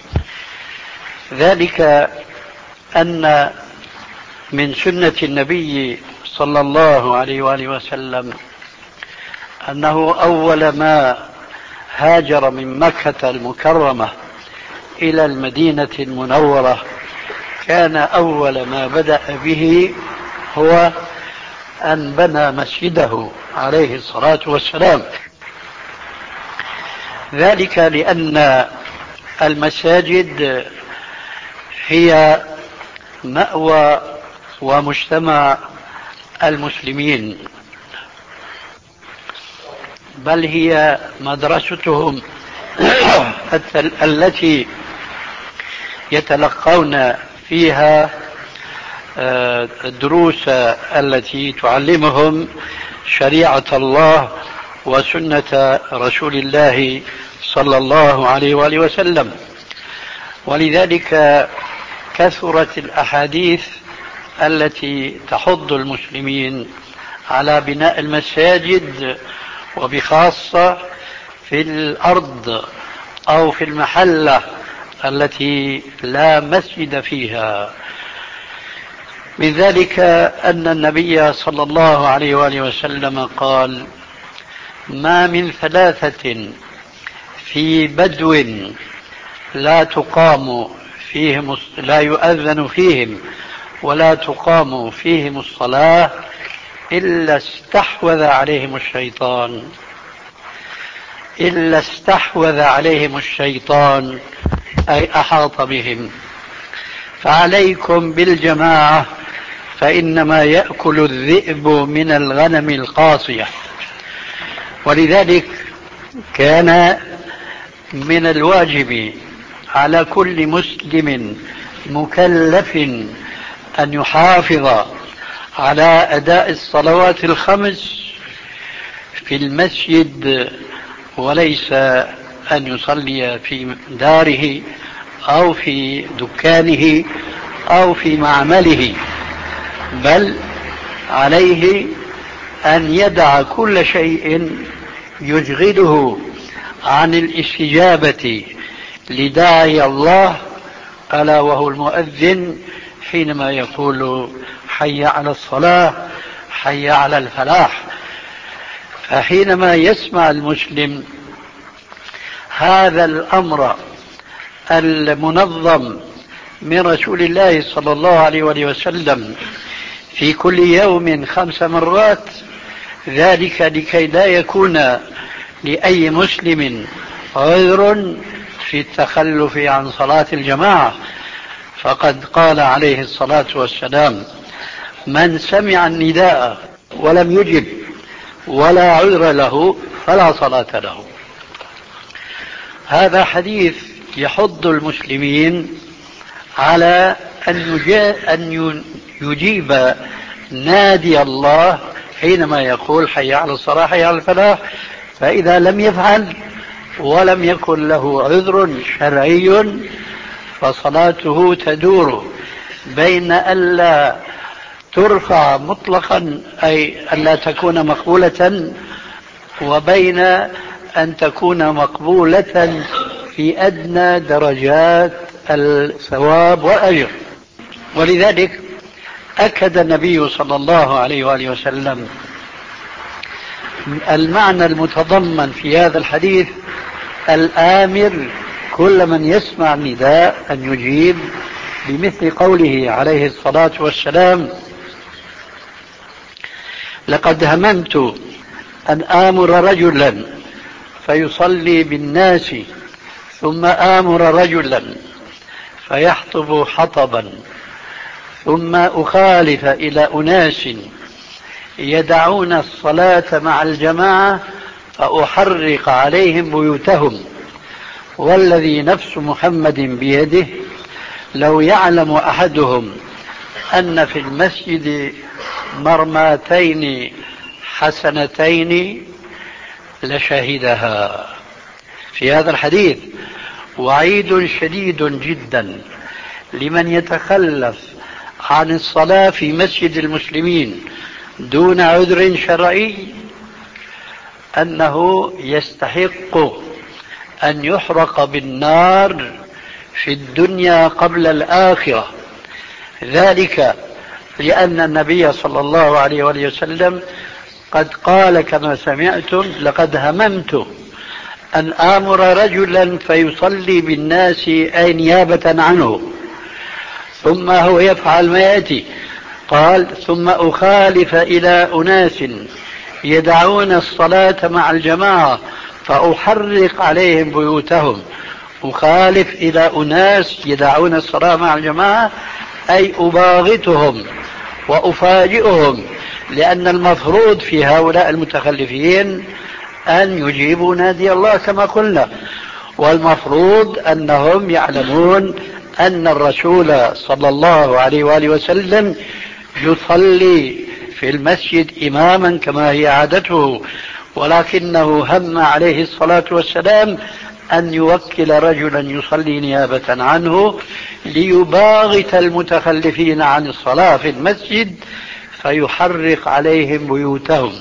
ذلك أن من سنة النبي صلى الله عليه وآله وسلم أنه أول ما هاجر من مكة المكرمة إلى المدينة المنورة كان أول ما بدأ به هو أن بنى مسجده عليه الصلاة والسلام. ذلك لأن المساجد هي مأوى ومجتمع المسلمين، بل هي مدرستهم التي يتلقون فيها الدروس التي تعلمهم شريعة الله وسنة رسول الله صلى الله عليه وآله وسلم. ولذلك كثرت الأحاديث التي تحض المسلمين على بناء المساجد، وبخاصة في الأرض أو في المحلة التي لا مسجد فيها. من ذلك أن النبي صلى الله عليه وآله وسلم قال: ما من ثلاثة في بدو لا تقام فيهم لا يؤذن فيهم ولا تقام فيهم الصلاة إلا استحوذ عليهم الشيطان إلا استحوذ عليهم الشيطان أي أحاط بهم. فعليكم بالجماعة فإنما يأكل الذئب من الغنم القاصية. ولذلك كان من الواجب على كل مسلم مكلف أن يحافظ على أداء الصلوات الخمس في المسجد، وليس أن يصلي في داره أو في دكانه أو في معمله، بل عليه أن يدع كل شيء يشغله عن الاستجابة لداعي الله، ألا وهو المؤذن، حينما يقول حي على الصلاة حي على الفلاح. فحينما يسمع المسلم هذا الأمر المنظم من رسول الله صلى الله عليه وسلم في كل يوم خمس مرات، ذلك لكي لا يكون لأي مسلم عذر في التخلف عن صلاة الجماعة. فقد قال عليه الصلاة والسلام: من سمع النداء ولم يجب ولا عذر له فلا صلاة له. هذا حديث يحض المسلمين على أن يجيب نادي الله حينما يقول حي على الصلاة حي على الفلاح، فإذا لم يفعل ولم يكن له عذر شرعي فصلاته تدور بين ألا ترفع مطلقا، أي ألا تكون مقبولة، وبين أن تكون مقبولة في أدنى درجات الثواب والأجر. ولذلك أكد النبي صلى الله عليه وآله وسلم المعنى المتضمن في هذا الحديث، الآمر كل من يسمع النداء أن يجيب، بمثل قوله عليه الصلاة والسلام: لقد هممت أن آمر رجلا فيصلي بالناس ثم آمر رجلا فيحطب حطبا ثم أخالف إلى أناس يدعون الصلاة مع الجماعة فأحرق عليهم بيوتهم، والذي نفس محمد بيده لو يعلم أحدهم أن في المسجد مرماتين حسنتين لشهدها. في هذا الحديث وعيد شديد جدا لمن يتخلف عن الصلاة في مسجد المسلمين دون عذر شرعي، أنه يستحق أن يحرق بالنار في الدنيا قبل الآخرة. ذلك لأن النبي صلى الله عليه وآله وسلم قد قال كما سمعتم: لقد هممت أن آمر رجلا فيصلي بالناس أي نيابة عنه، ثم هو يفعل ما يأتي، قال: ثم أخالف إلى أناس يدعون الصلاة مع الجماعة فأحرق عليهم بيوتهم. أخالف إلى أناس يدعون الصلاة مع الجماعة أي أباغتهم وأفاجئهم، لأن المفروض في هؤلاء المتخلفين أن يجيبوا نادي الله كما قلنا، والمفروض أنهم يعلمون أن الرسول صلى الله عليه وآله وسلم يصلي في المسجد إماما كما هي عادته، ولكنه هم عليه الصلاة والسلام أن يوكل رجلا يصلي نيابة عنه ليباغت المتخلفين عن الصلاة في المسجد فيحرق عليهم بيوتهم.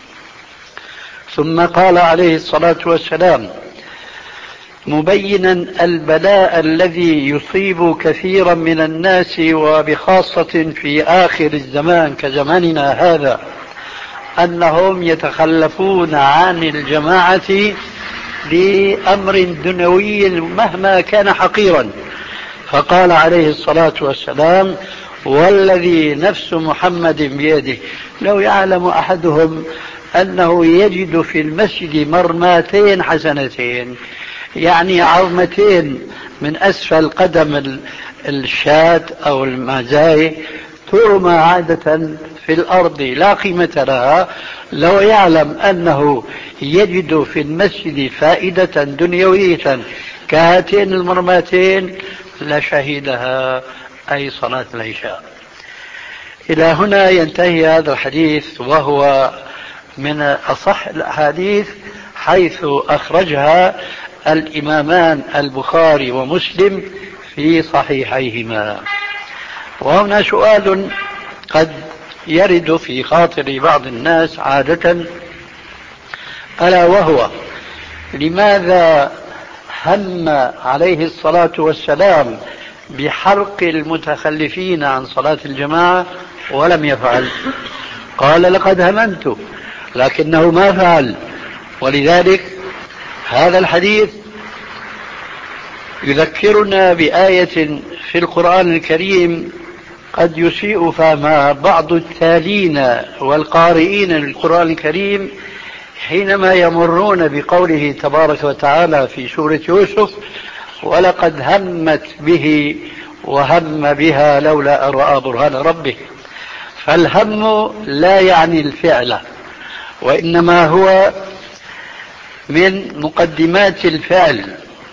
ثم قال عليه الصلاة والسلام مبينا البلاء الذي يصيب كثيرا من الناس وبخاصة في آخر الزمان كزماننا هذا، أنهم يتخلفون عن الجماعة لأمر دنيوي مهما كان حقيرا. فقال عليه الصلاة والسلام: والذي نفس محمد بيده لو يعلم أحدهم أنه يجد في المسجد مرماتين حسنتين يعني عظمتين من أسفل قدم الشاة أو المعزاي ترمى عادة في الأرض لا قيمة لها. لو يعلم أنه يجد في المسجد فائدة دنيوية كهاتين المرماتين لشهدها، أي صلاة العشاء. إلى هنا ينتهي هذا الحديث، وهو من أصح الأحاديث حيث أخرجها الإمامان البخاري ومسلم في صحيحيهما. وهنا سؤال قد يرد في خاطر بعض الناس عادة، ألا وهو: لماذا هم عليه الصلاة والسلام بحرق المتخلفين عن صلاة الجماعة ولم يفعل؟ قال: لقد هممت، لكنه ما فعل. ولذلك هذا الحديث يذكرنا بآية في القرآن الكريم قد يسيء فهمها بعض التالين والقارئين للقرآن الكريم حينما يمرون بقوله تبارك وتعالى في سورة يوسف: ولقد همت به وهم بها لولا أن رأى برهان ربه. فالهم لا يعني الفعل، وإنما هو من مقدمات الفعل.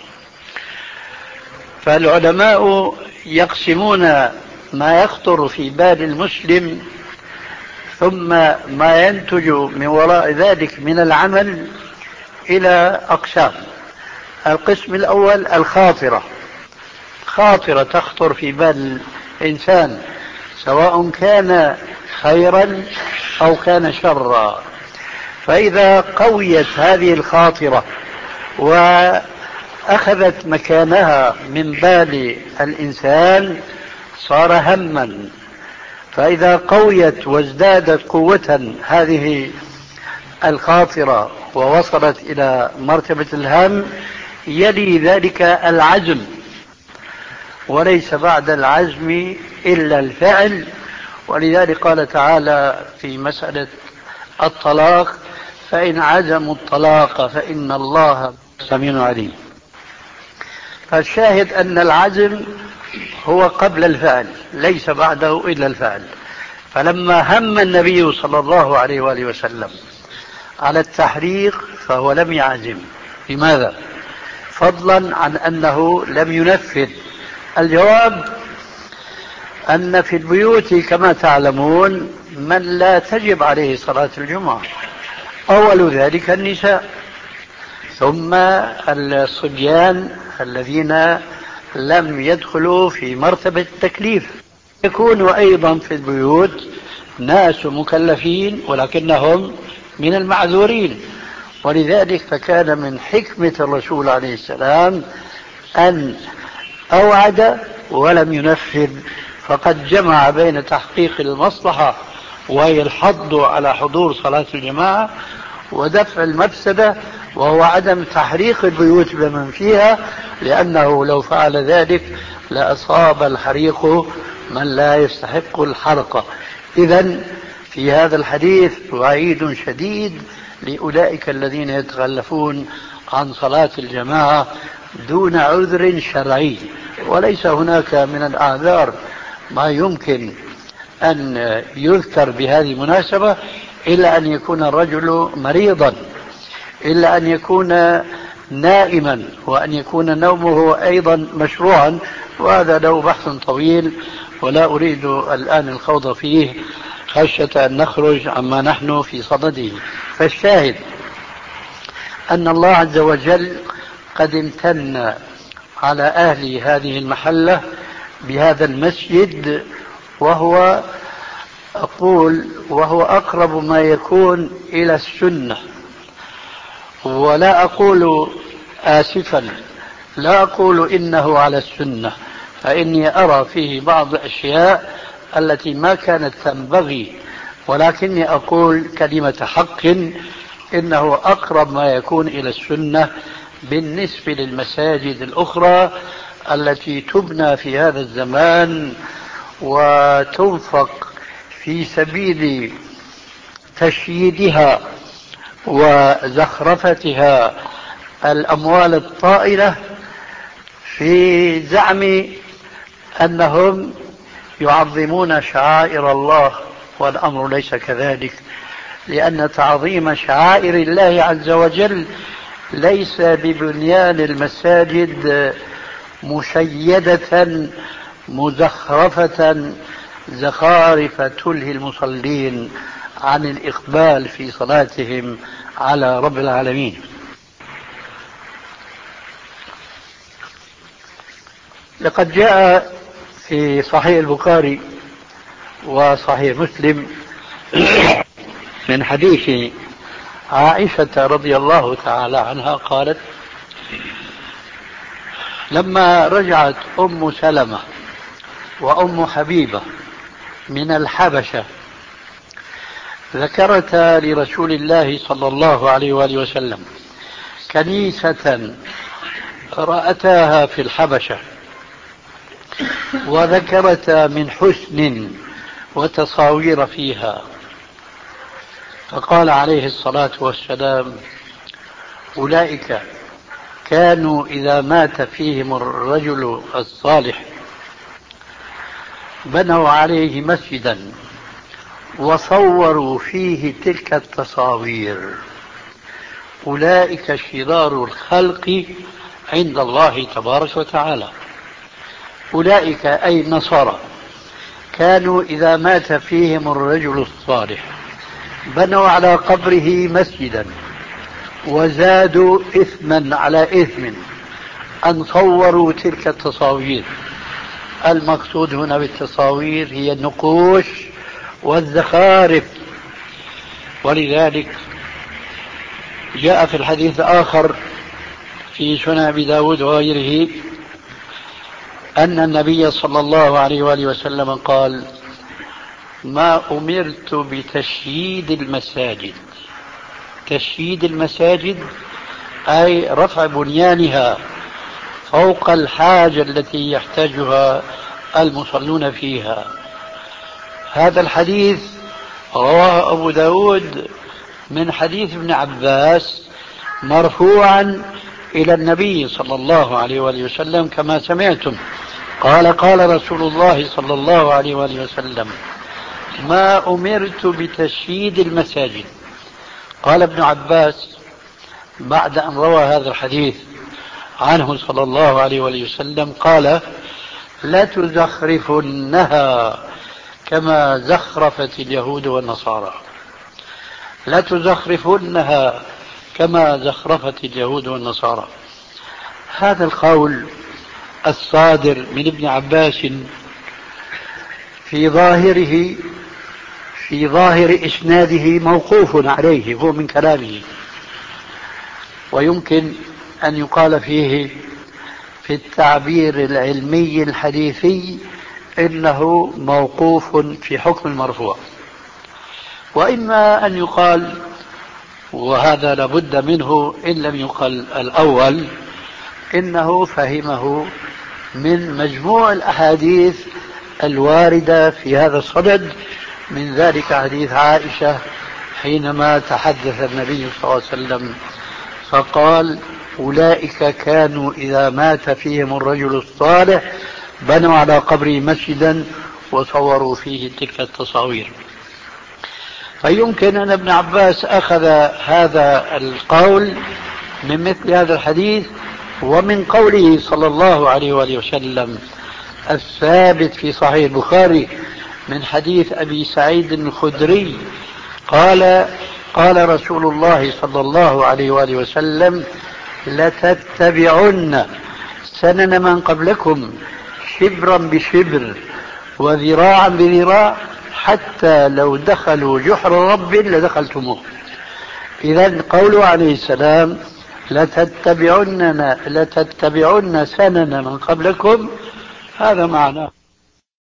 فالعلماء يقسمون ما يخطر في بال المسلم ثم ما ينتج من وراء ذلك من العمل إلى أقسام. القسم الأول الخاطرة، خاطرة تخطر في بال الإنسان سواء كان خيرا أو كان شرا. فإذا قويت هذه الخاطرة وأخذت مكانها من بال الإنسان صار هما. فإذا قويت وازدادت قوة هذه الخاطرة ووصلت إلى مرتبة الهم يلي ذلك العزم، وليس بعد العزم إلا الفعل. ولذلك قال تعالى في مسألة الطلاق: فإن عزموا الطلاق فإن الله سميع عليم. فالشاهد أن العزم هو قبل الفعل، ليس بعده إلا الفعل. فلما هم النبي صلى الله عليه وآله وسلم على التحريق فهو لم يعزم. لماذا؟ فضلا عن أنه لم ينفذ. الجواب أن في البيوت كما تعلمون من لا تجب عليه صلاة الجمعة، أول ذلك النساء، ثم الصبيان الذين لم يدخلوا في مرتبة التكليف. يكون أيضا في البيوت ناس مكلفين ولكنهم من المعذورين. ولذلك فكان من حكمة الرسول عليه السلام أن أوعد ولم ينفذ، فقد جمع بين تحقيق المصلحة وهي الحض على حضور صلاة الجماعة ودفع المفسدة وهو عدم تحريق البيوت بمن فيها، لأنه لو فعل ذلك لأصاب الحريق من لا يستحق الحرق. إذن في هذا الحديث وعيد شديد لأولئك الذين يتخلفون عن صلاة الجماعة دون عذر شرعي. وليس هناك من الأعذار ما يمكن أن يذكر بهذه المناسبة إلا أن يكون الرجل مريضا، إلا أن يكون نائما، وأن يكون نومه أيضا مشروعا، وهذا له بحث طويل ولا أريد الآن الخوض فيه خشية أن نخرج عما نحن في صدده. فالشاهد أن الله عز وجل قد امتن على أهل هذه المحلة بهذا المسجد، وهو أقول وهو أقرب ما يكون إلى السنة. ولا أقول آسفا لا أقول إنه على السنة، فإني أرى فيه بعض الأشياء التي ما كانت تنبغي، ولكني أقول كلمة حق إنه أقرب ما يكون إلى السنة بالنسبة للمساجد الأخرى التي تبنى في هذا الزمان وتنفق في سبيل تشييدها وزخرفتها الأموال الطائلة في زعم أنهم يعظمون شعائر الله، والأمر ليس كذلك، لأن تعظيم شعائر الله عز وجل ليس ببنيان المساجد مشيدة مزخرفة زخارف تلهي المصلين عن الإقبال في صلاتهم على رب العالمين. لقد جاء في صحيح البخاري وصحيح مسلم من حديث عائشة رضي الله تعالى عنها قالت: لما رجعت أم سلمة وأم حبيبة من الحبشة ذكرتا لرسول الله صلى الله عليه وآله وسلم كنيسة رأتاها في الحبشة، وذكرتا من حسن وتصاوير فيها، فقال عليه الصلاة والسلام: أولئك كانوا إذا مات فيهم الرجل الصالح بنوا عليه مسجدا وصوروا فيه تلك التصاوير، أولئك شرار الخلق عند الله تبارك وتعالى. أولئك أي النصارى كانوا إذا مات فيهم الرجل الصالح بنوا على قبره مسجدا وزادوا إثما على إثم أن صوروا تلك التصاوير. المقصود هنا بالتصاوير هي النقوش والزخارف. ولذلك جاء في الحديث الآخر في سنن أبي داود وغيره أن النبي صلى الله عليه وآله وسلم قال: ما أمرت بتشييد المساجد. تشييد المساجد أي رفع بنيانها فوق الحاجة التي يحتاجها المصلون فيها. هذا الحديث رواه أبو داود من حديث ابن عباس مرفوعا إلى النبي صلى الله عليه وآله وسلم كما سمعتم. قال: قال رسول الله صلى الله عليه وآله وسلم: ما أمرت بتشييد المساجد. قال ابن عباس بعد أن روى هذا الحديث عنه صلى الله عليه وآله وسلم قال: لا تزخرفنها كما زخرفت اليهود والنصارى. لا تزخرفنها كما زخرفت اليهود والنصارى. هذا القول الصادر من ابن عباس في ظاهره في ظاهر إسناده موقوف عليه، هو من كلامه، ويمكن أن يقال فيه في التعبير العلمي الحديثي إنه موقوف في حكم المرفوع، وإما أن يقال، وهذا لابد منه إن لم يقل الأول، إنه فهمه من مجموع الأحاديث الواردة في هذا الصدد، من ذلك حديث عائشة حينما تحدث النبي صلى الله عليه وسلم فقال: أولئك كانوا إذا مات فيهم الرجل الصالح بنوا على قبره مسجدا وصوروا فيه تلك التصاوير. فيمكن أن ابن عباس أخذ هذا القول من مثل هذا الحديث ومن قوله صلى الله عليه وآله وسلم الثابت في صحيح البخاري من حديث أبي سعيد الخدري قال: قال رسول الله صلى الله عليه وآله وسلم: لتتبعن سنن من قبلكم شبرا بشبر وذراعا بذراع حتى لو دخلوا جحر رب لدخلتموه. إذن قوله عليه السلام لتتبعن لتتبعن سنن من قبلكم، هذا معناه